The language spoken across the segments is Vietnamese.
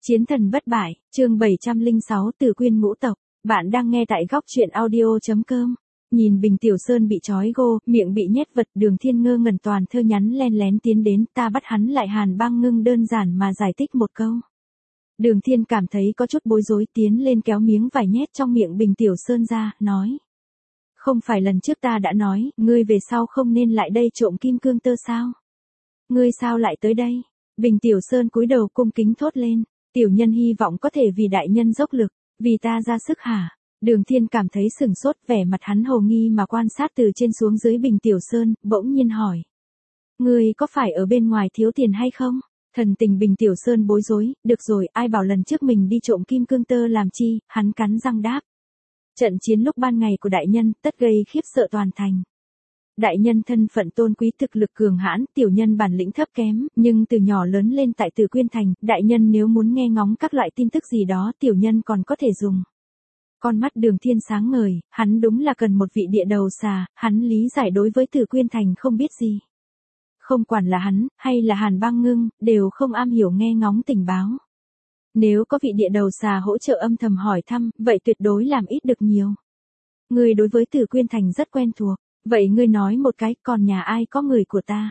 Chiến thần bất bại, chương 706 Từ Quyên ngũ tộc. Bạn đang nghe tại góc truyện audio.com. Nhìn Bình Tiểu Sơn bị trói gô, miệng bị nhét vật, Đường Thiên ngơ ngẩn toàn thơ nhắn len lén tiến đến, ta bắt hắn lại. Hàn Băng Ngưng đơn giản mà giải thích một câu. Đường Thiên cảm thấy có chút bối rối, tiến lên kéo miếng vải nhét trong miệng Bình Tiểu Sơn ra, nói. Không phải lần trước ta đã nói, ngươi về sau không nên lại đây trộm kim cương tơ sao? Ngươi sao lại tới đây? Bình Tiểu Sơn cúi đầu cung kính thốt lên. Tiểu nhân hy vọng có thể vì đại nhân dốc lực, vì ta ra sức hả? Đường Thiên cảm thấy sừng sốt, vẻ mặt hắn hồ nghi mà quan sát từ trên xuống dưới Bình Tiểu Sơn, bỗng nhiên hỏi. Ngươi có phải ở bên ngoài thiếu tiền hay không? Thần tình Bình Tiểu Sơn bối rối, được rồi, ai bảo lần trước mình đi trộm kim cương tơ làm chi, hắn cắn răng đáp. Trận chiến lúc ban ngày của đại nhân, tất gây khiếp sợ toàn thành. Đại nhân thân phận tôn quý, thực lực cường hãn, tiểu nhân bản lĩnh thấp kém, nhưng từ nhỏ lớn lên tại Từ Quyên Thành, đại nhân nếu muốn nghe ngóng các loại tin tức gì đó, tiểu nhân còn có thể dùng. Con mắt Đường Thiên sáng ngời, hắn đúng là cần một vị địa đầu xà, hắn lý giải đối với Từ Quyên Thành không biết gì. Không quản là hắn, hay là Hàn Băng Ngưng, đều không am hiểu nghe ngóng tình báo. Nếu có vị địa đầu xà hỗ trợ âm thầm hỏi thăm, vậy tuyệt đối làm ít được nhiều. Người đối với Từ Quyên Thành rất quen thuộc. Vậy ngươi nói một cái, còn nhà ai có người của ta?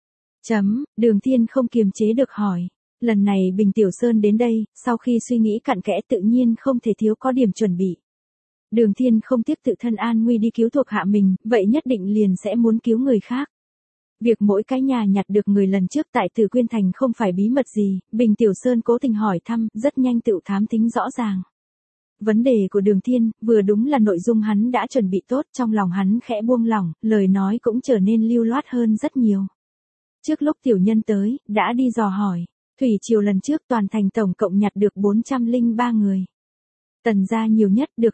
Đường Thiên không kiềm chế được hỏi. Lần này Bình Tiểu Sơn đến đây, sau khi suy nghĩ cặn kẽ tự nhiên không thể thiếu có điểm chuẩn bị. Đường Thiên không tiếc tự thân an nguy đi cứu thuộc hạ mình, vậy nhất định liền sẽ muốn cứu người khác. Việc mỗi cái nhà nhặt được người lần trước tại Từ Quyên Thành không phải bí mật gì, Bình Tiểu Sơn cố tình hỏi thăm, rất nhanh tự thám tính rõ ràng. Vấn đề của Đường Thiên, vừa đúng là nội dung hắn đã chuẩn bị tốt, trong lòng hắn khẽ buông lỏng, lời nói cũng trở nên lưu loát hơn rất nhiều. Trước lúc tiểu nhân tới, đã đi dò hỏi, thủy triều lần trước toàn thành tổng cộng nhặt được 403 người. Tần gia nhiều nhất được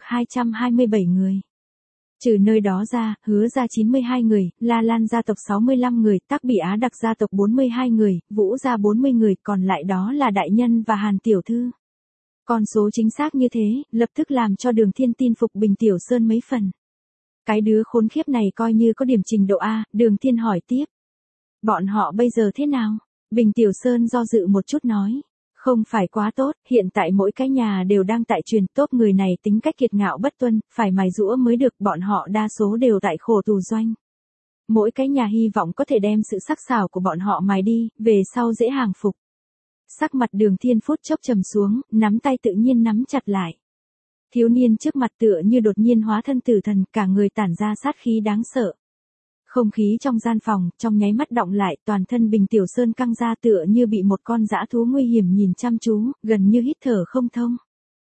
227 người. Trừ nơi đó ra, Hứa gia 92 người, La Lan gia tộc 65 người, Tắc Bỉ Á Đặc gia tộc 42 người, Vũ gia 40 người, còn lại đó là đại nhân và Hàn tiểu thư. Con số chính xác như thế, lập tức làm cho Đường Thiên tin phục Bình Tiểu Sơn mấy phần. Cái đứa khốn khiếp này coi như có điểm trình độ A, Đường Thiên hỏi tiếp. Bọn họ bây giờ thế nào? Bình Tiểu Sơn do dự một chút nói. Không phải quá tốt, hiện tại mỗi cái nhà đều đang tại truyền, tốt người này tính cách kiệt ngạo bất tuân, phải mài giũa mới được, bọn họ đa số đều tại khổ tù doanh. Mỗi cái nhà hy vọng có thể đem sự sắc sảo của bọn họ mài đi, về sau dễ hàng phục. Sắc mặt Đường Thiên phút chốc trầm xuống, nắm tay tự nhiên nắm chặt lại. Thiếu niên trước mặt tựa như đột nhiên hóa thân tử thần, cả người tản ra sát khí đáng sợ. Không khí trong gian phòng, trong nháy mắt động lại, toàn thân Bình Tiểu Sơn căng ra tựa như bị một con dã thú nguy hiểm nhìn chăm chú, gần như hít thở không thông.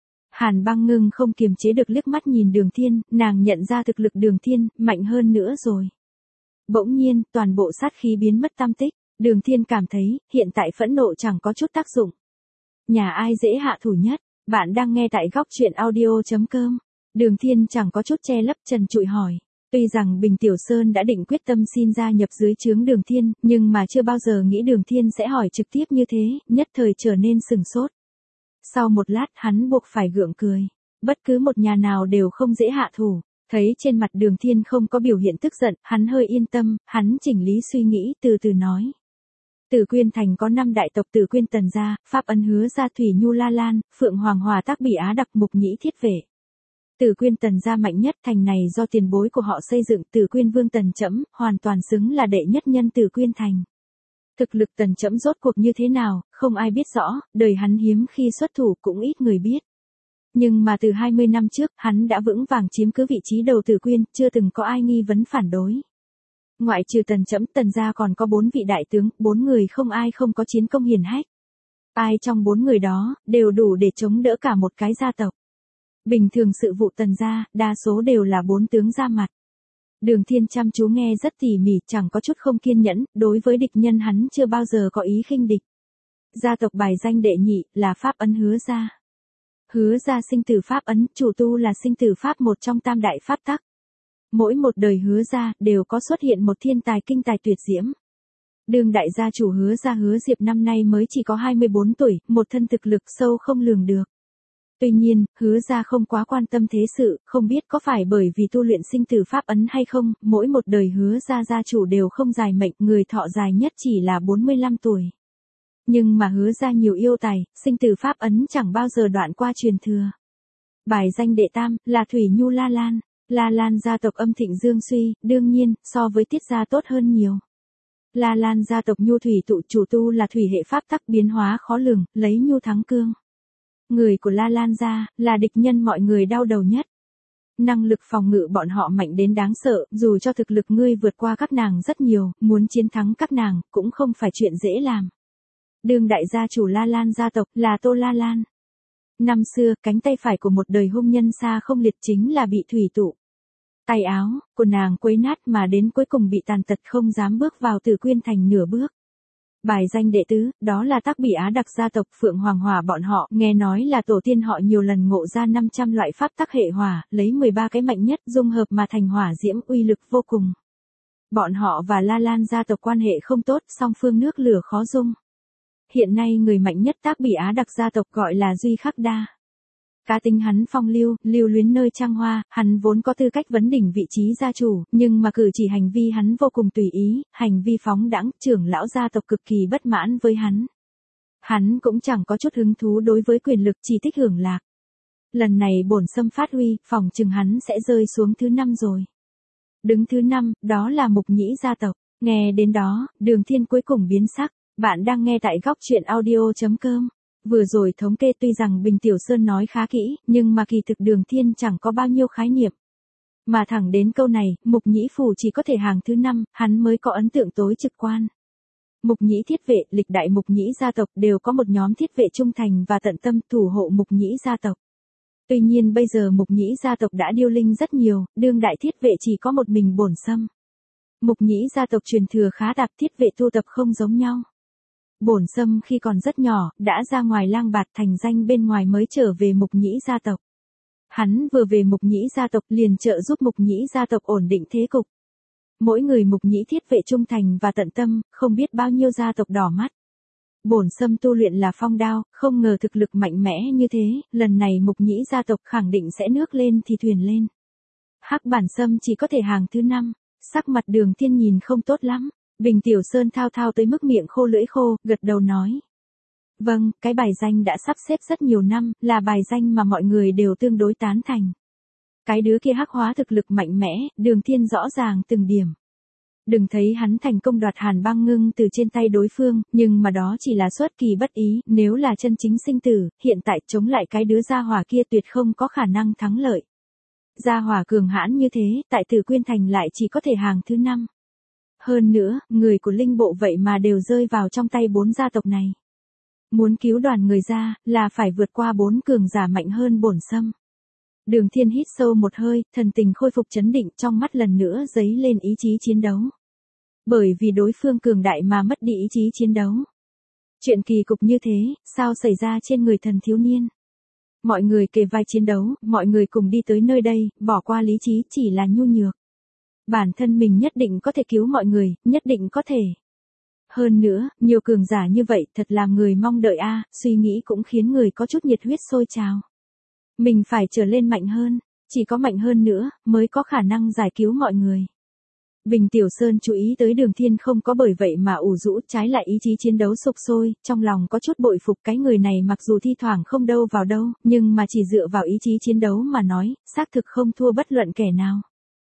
Hàn Băng Ngưng không kiềm chế được liếc mắt nhìn Đường Thiên, nàng nhận ra thực lực Đường Thiên, mạnh hơn nữa rồi. Bỗng nhiên, toàn bộ sát khí biến mất tăm tích. Đường Thiên cảm thấy, hiện tại phẫn nộ chẳng có chút tác dụng. Nhà ai dễ hạ thủ nhất? Bạn đang nghe tại góc truyện audio.com. Đường Thiên chẳng có chút che lấp, trần trụi hỏi. Tuy rằng Bình Tiểu Sơn đã định quyết tâm xin gia nhập dưới trướng Đường Thiên, nhưng mà chưa bao giờ nghĩ Đường Thiên sẽ hỏi trực tiếp như thế, nhất thời trở nên sừng sốt. Sau một lát hắn buộc phải gượng cười. Bất cứ một nhà nào đều không dễ hạ thủ. Thấy trên mặt Đường Thiên không có biểu hiện tức giận, hắn hơi yên tâm, hắn chỉnh lý suy nghĩ, từ từ nói. Từ Quyên Thành có 5 đại tộc: Từ Quyên Tần gia, Pháp Ân Hứa gia, Thủy Nhu La Lan, Phượng Hoàng Hòa Tắc Bỉ Á Đặc, Mục Nhĩ Thiết Vệ. Từ Quyên Tần gia mạnh nhất, thành này do tiền bối của họ xây dựng, Từ Quyên Vương Tần Trẫm, hoàn toàn xứng là đệ nhất nhân Từ Quyên Thành. Thực lực Tần Trẫm rốt cuộc như thế nào, không ai biết rõ, đời hắn hiếm khi xuất thủ cũng ít người biết. Nhưng mà từ 20 năm trước, hắn đã vững vàng chiếm cứ vị trí đầu Từ Quyên, chưa từng có ai nghi vấn phản đối. Ngoại trừ Tần Trẫm, Tần gia còn có 4 vị đại tướng, 4 người không ai không có chiến công hiển hách. Ai trong 4 người đó, đều đủ để chống đỡ cả một cái gia tộc. Bình thường sự vụ Tần gia, đa số đều là 4 tướng ra mặt. Đường Thiên chăm chú nghe rất tỉ mỉ, chẳng có chút không kiên nhẫn, đối với địch nhân hắn chưa bao giờ có ý khinh địch. Gia tộc bài danh đệ nhị, là Pháp Ân Hứa gia. Hứa gia sinh tử Pháp Ấn, chủ tu là sinh tử Pháp, một trong tam đại Pháp tắc. Mỗi một đời Hứa gia, đều có xuất hiện một thiên tài kinh tài tuyệt diễm. Đương đại gia chủ Hứa gia Hứa Diệp năm nay mới chỉ có 24 tuổi, một thân thực lực sâu không lường được. Tuy nhiên, Hứa gia không quá quan tâm thế sự, không biết có phải bởi vì tu luyện sinh tử Pháp Ấn hay không, mỗi một đời Hứa gia gia chủ đều không dài mệnh, người thọ dài nhất chỉ là 45 tuổi. nhưng mà hứa ra nhiều yêu tài, sinh tử pháp ấn chẳng bao giờ đoạn qua truyền thừa. Bài danh đệ tam là Thủy Nhu La Lan. La Lan gia tộc âm thịnh dương suy, đương nhiên, so với Tiết gia tốt hơn nhiều. La Lan gia tộc nhu thủy tụ chủ tu là thủy hệ pháp tắc biến hóa khó lường, lấy nhu thắng cương. Người của La Lan gia là địch nhân mọi người đau đầu nhất. Năng lực phòng ngự bọn họ mạnh đến đáng sợ, dù cho thực lực ngươi vượt qua các nàng rất nhiều, muốn chiến thắng các nàng cũng không phải chuyện dễ làm. Đương đại gia chủ La Lan gia tộc là Tô La Lan. Năm xưa, cánh tay phải của một đời hung nhân xa không liệt chính là bị thủy tụ. Tay áo của nàng quấy nát mà đến cuối cùng bị tàn tật không dám bước vào Tử Quyên thành nửa bước. Bài danh đệ tứ, đó là Tắc Bỉ Á đặc gia tộc Phượng Hoàng Hỏa bọn họ, nghe nói là tổ tiên họ nhiều lần ngộ ra 500 loại pháp tắc hệ hỏa, lấy 13 cái mạnh nhất dung hợp mà thành hỏa diễm uy lực vô cùng. Bọn họ và La Lan gia tộc quan hệ không tốt, song phương nước lửa khó dung. Hiện nay người mạnh nhất Tắc Bỉ Á đặc gia tộc gọi là Duy Khắc Đa. Cá tính hắn phong lưu, lưu luyến nơi trăng hoa, hắn vốn có tư cách vấn đỉnh vị trí gia chủ, nhưng mà cử chỉ hành vi hắn vô cùng tùy ý, hành vi phóng đãng, trưởng lão gia tộc cực kỳ bất mãn với hắn. Hắn cũng chẳng có chút hứng thú đối với quyền lực, chỉ thích hưởng lạc. Lần này bổn xâm phát huy, phòng chừng hắn sẽ rơi xuống thứ 5 rồi. Đứng thứ 5, đó là Mục Nhĩ gia tộc. Nghe đến đó, Đường Thiên cuối cùng biến sắc. Bạn đang nghe tại góc truyện audio.com. Vừa rồi thống kê tuy rằng Bình Tiểu Sơn nói khá kỹ, nhưng mà kỳ thực Đường Thiên chẳng có bao nhiêu khái niệm. Mà thẳng đến câu này, Mục Nhĩ phủ chỉ có thể hàng thứ 5, hắn mới có ấn tượng tối trực quan. Mục Nhĩ thiết vệ, lịch đại Mục Nhĩ gia tộc đều có một nhóm thiết vệ trung thành và tận tâm thủ hộ Mục Nhĩ gia tộc. Tuy nhiên bây giờ Mục Nhĩ gia tộc đã điêu linh rất nhiều, đương đại thiết vệ chỉ có một mình bổn xâm. Mục Nhĩ gia tộc truyền thừa khá đặc, thiết vệ tu tập không giống nhau. Bổn xâm khi còn rất nhỏ, đã ra ngoài lang bạt thành danh bên ngoài mới trở về Mục Nhĩ gia tộc. Hắn vừa về Mục Nhĩ gia tộc liền trợ giúp Mục Nhĩ gia tộc ổn định thế cục. Mỗi người Mục Nhĩ thiết vệ trung thành và tận tâm, không biết bao nhiêu gia tộc đỏ mắt. Bổn xâm tu luyện là phong đao, không ngờ thực lực mạnh mẽ như thế, lần này Mục Nhĩ gia tộc khẳng định sẽ nước lên thì thuyền lên. Hắc bản xâm chỉ có thể hàng thứ 5, sắc mặt Đường Thiên nhìn không tốt lắm. Bình Tiểu Sơn thao thao tới mức miệng khô lưỡi khô, gật đầu nói. Vâng, cái bài danh đã sắp xếp rất nhiều năm, là bài danh mà mọi người đều tương đối tán thành. Cái đứa kia hắc hóa thực lực mạnh mẽ, Đường Thiên rõ ràng từng điểm. Đừng thấy hắn thành công đoạt Hàn Băng Ngưng từ trên tay đối phương, nhưng mà đó chỉ là xuất kỳ bất ý, nếu là chân chính sinh tử, hiện tại chống lại cái đứa gia hỏa kia tuyệt không có khả năng thắng lợi. Gia hỏa cường hãn như thế, tại Tử Quyên thành lại chỉ có thể hàng thứ 5. Hơn nữa, người của linh bộ vậy mà đều rơi vào trong tay 4 gia tộc này. Muốn cứu đoàn người ra, là phải vượt qua 4 cường giả mạnh hơn bổn xâm. Đường Thiên hít sâu một hơi, thần tình khôi phục trấn định, trong mắt lần nữa dấy lên ý chí chiến đấu. Bởi vì đối phương cường đại mà mất đi ý chí chiến đấu. Chuyện kỳ cục như thế, sao xảy ra trên người thần thiếu niên? Mọi người kề vai chiến đấu, mọi người cùng đi tới nơi đây, bỏ qua lý trí chỉ là nhu nhược. Bản thân mình nhất định có thể cứu mọi người, nhất định có thể. Hơn nữa, nhiều cường giả như vậy thật làm người mong đợi a, suy nghĩ cũng khiến người có chút nhiệt huyết sôi trào. Mình phải trở lên mạnh hơn, chỉ có mạnh hơn nữa, mới có khả năng giải cứu mọi người. Bình Tiểu Sơn chú ý tới Đường Thiên không có bởi vậy mà ủ rũ, trái lại ý chí chiến đấu sục sôi, trong lòng có chút bội phục cái người này mặc dù thi thoảng không đâu vào đâu, nhưng mà chỉ dựa vào ý chí chiến đấu mà nói, xác thực không thua bất luận kẻ nào.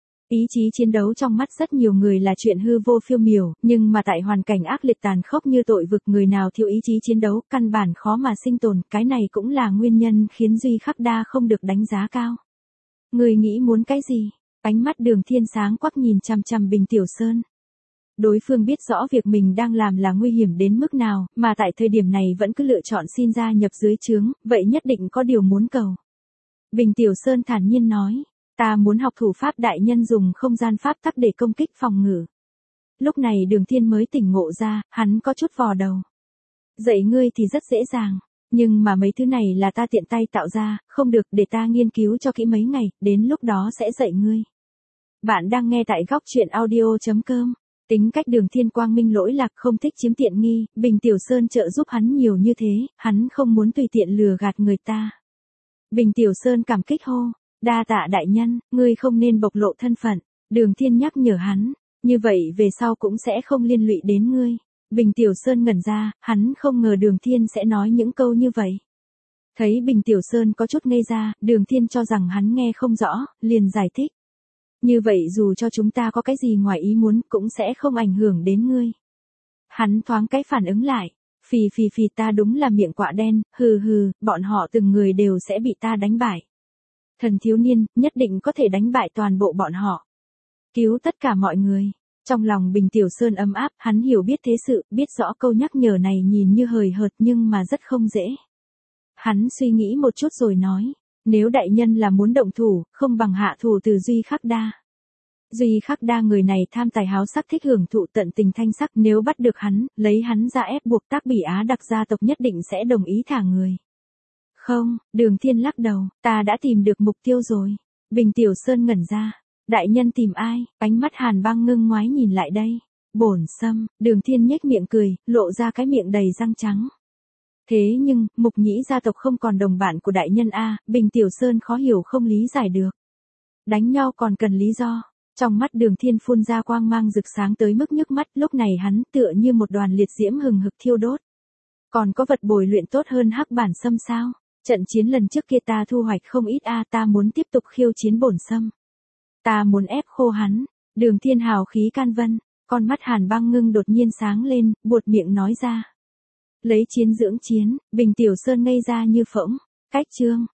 Ý chí chiến đấu trong mắt rất nhiều người là chuyện hư vô phiêu miểu, nhưng mà tại hoàn cảnh ác liệt tàn khốc như tội vực người nào thiếu ý chí chiến đấu, căn bản khó mà sinh tồn, cái này cũng là nguyên nhân khiến Duy Khắc Đa không được đánh giá cao. Người nghĩ muốn cái gì? Ánh mắt Đường Thiên sáng quắc nhìn chằm chằm Bình Tiểu Sơn. Đối phương biết rõ việc mình đang làm là nguy hiểm đến mức nào, mà tại thời điểm này vẫn cứ lựa chọn xin gia nhập dưới trướng, vậy nhất định có điều muốn cầu. Bình Tiểu Sơn thản nhiên nói. Ta muốn học thủ pháp đại nhân dùng không gian pháp tắc để công kích phòng ngự. Lúc này Đường Thiên mới tỉnh ngộ ra, hắn có chút vò đầu. Dạy ngươi thì rất dễ dàng, nhưng mà mấy thứ này là ta tiện tay tạo ra, không được, để ta nghiên cứu cho kỹ mấy ngày, đến lúc đó sẽ dạy ngươi. Bạn đang nghe tại góc truyện audio.com. Tính cách Đường Thiên quang minh lỗi lạc, không thích chiếm tiện nghi, Bình Tiểu Sơn trợ giúp hắn nhiều như thế, hắn không muốn tùy tiện lừa gạt người ta. Bình Tiểu Sơn cảm kích hô. Đa tạ đại nhân, ngươi không nên bộc lộ thân phận. Đường Thiên nhắc nhở hắn, như vậy về sau cũng sẽ không liên lụy đến ngươi. Bình Tiểu Sơn ngẩn ra, hắn không ngờ Đường Thiên sẽ nói những câu như vậy. Thấy Bình Tiểu Sơn có chút ngây ra, Đường Thiên cho rằng hắn nghe không rõ, liền giải thích. Như vậy dù cho chúng ta có cái gì ngoài ý muốn cũng sẽ không ảnh hưởng đến ngươi. Hắn thoáng cái phản ứng lại. Phì phì phì, ta đúng là miệng quạ đen, hừ hừ, bọn họ từng người đều sẽ bị ta đánh bại. Thần thiếu niên, nhất định có thể đánh bại toàn bộ bọn họ. Cứu tất cả mọi người. Trong lòng Bình Tiểu Sơn ấm áp, hắn hiểu biết thế sự, biết rõ câu nhắc nhở này nhìn như hời hợt nhưng mà rất không dễ. Hắn suy nghĩ một chút rồi nói, nếu đại nhân là muốn động thủ, không bằng hạ thủ từ Duy Khắc Đa. Duy Khắc Đa người này tham tài háo sắc, thích hưởng thụ tận tình thanh sắc, nếu bắt được hắn, lấy hắn ra ép buộc Tác Bỉ Á Đặc gia tộc nhất định sẽ đồng ý thả người. Không, Đường Thiên lắc đầu, ta đã tìm được mục tiêu rồi. Bình Tiểu Sơn ngẩn ra, đại nhân tìm ai? Ánh mắt Hàn Băng ngưng ngoái nhìn lại đây. Bổn Sâm, Đường Thiên nhếch miệng cười, lộ ra cái miệng đầy răng trắng. Thế nhưng, Mục Nhĩ gia tộc không còn đồng bạn của đại nhân a, Bình Tiểu Sơn khó hiểu không lý giải được. Đánh nhau còn cần lý do. Trong mắt Đường Thiên phun ra quang mang rực sáng tới mức nhức mắt, lúc này hắn tựa như một đoàn liệt diễm hừng hực thiêu đốt. Còn có vật bồi luyện tốt hơn Hắc Bản Sâm sao? Trận chiến lần trước kia ta thu hoạch không ít a, ta muốn tiếp tục khiêu chiến Bổn Sâm. Ta muốn ép khô hắn. Đường Thiên hào khí can vân, con mắt Hàn Băng ngưng đột nhiên sáng lên, buột miệng nói ra. Lấy chiến dưỡng chiến, Bình Tiểu Sơn ngây ra như phỗng. Cách chương